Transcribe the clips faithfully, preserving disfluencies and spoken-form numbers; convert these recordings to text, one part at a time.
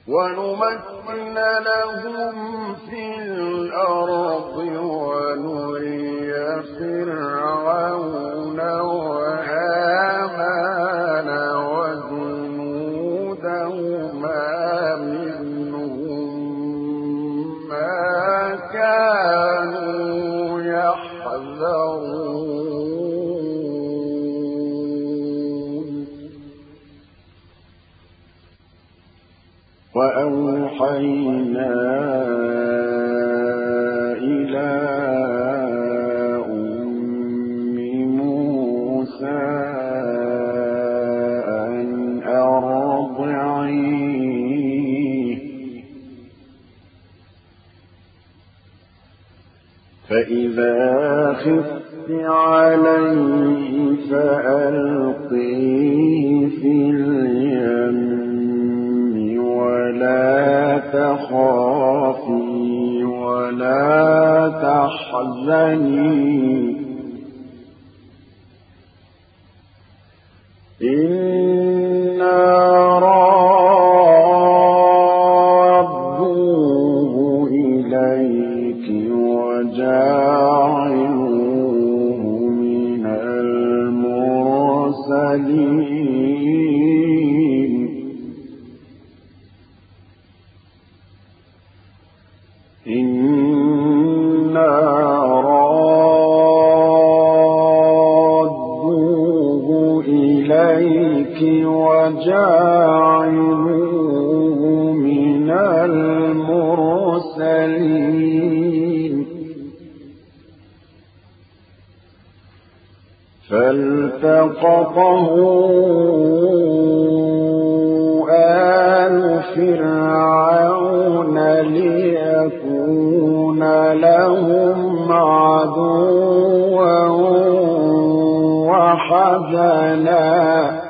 ونمكن لهم في الأرض ونري فرعون وهامان وجنودهما منهم ما كانوا يحذرون. وأوحينا إلى أم موسى أن أرضعيه فإذا خفت عليه فألقيه في اليم ولا تخافي ولا تحزني إنا رادوه إليك وجاعلوه من المرسلين. إنا رادوه إليك وجاعلوه من المرسلين. فالتقطه آل فرعون ليكون لهم عدوا وحزنا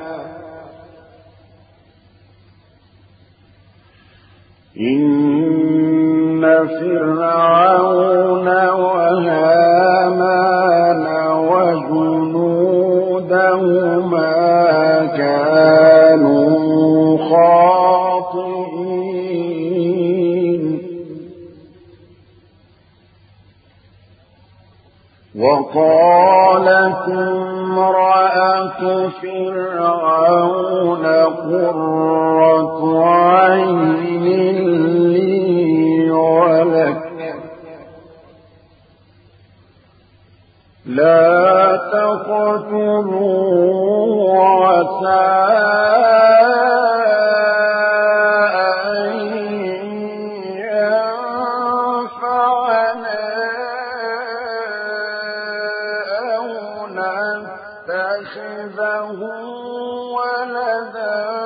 إن فرعون وهامان وجنودهما كانوا خاطئين. وقالت امرأة فرعون قرة عين لي ولك لا تقتلوا عسى أن ينفعنا أو نتخذه ولدا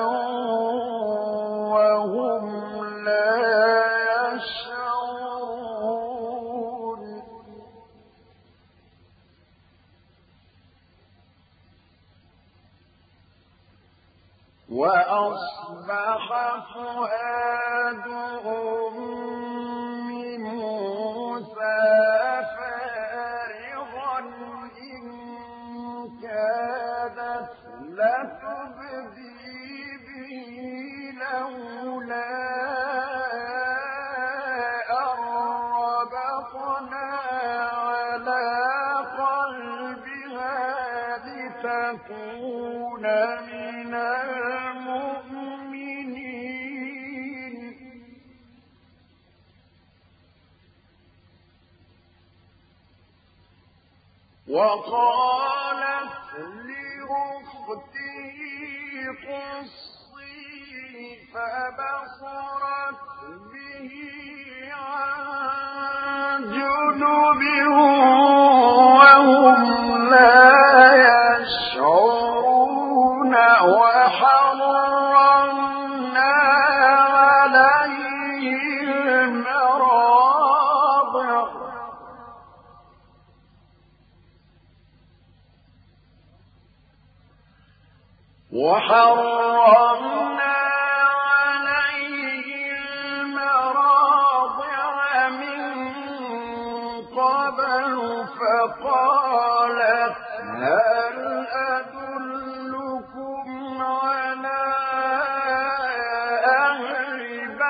وهم لا يشعرون. وأصبح فؤاد أم موسى فارغا إن كادت لتبدي به لولا أن ربطنا على قلبها لتكون من المؤمنين. وقالت لأخته قصي فبصرت به عن جنب وهم لا يشعرون. وحرمنا عليه المراضع وحرمنا عليه المراضع من قبل فقالت هل أدلكم على أهل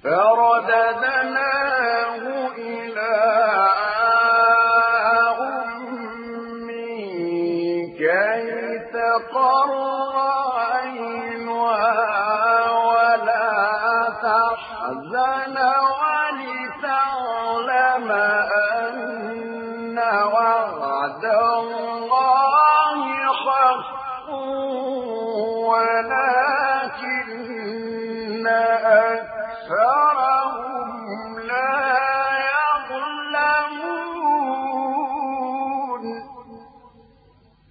فرددناه إلى أمه كي تقر عينها ولا تحزن ولتعلم أن وعد الله حق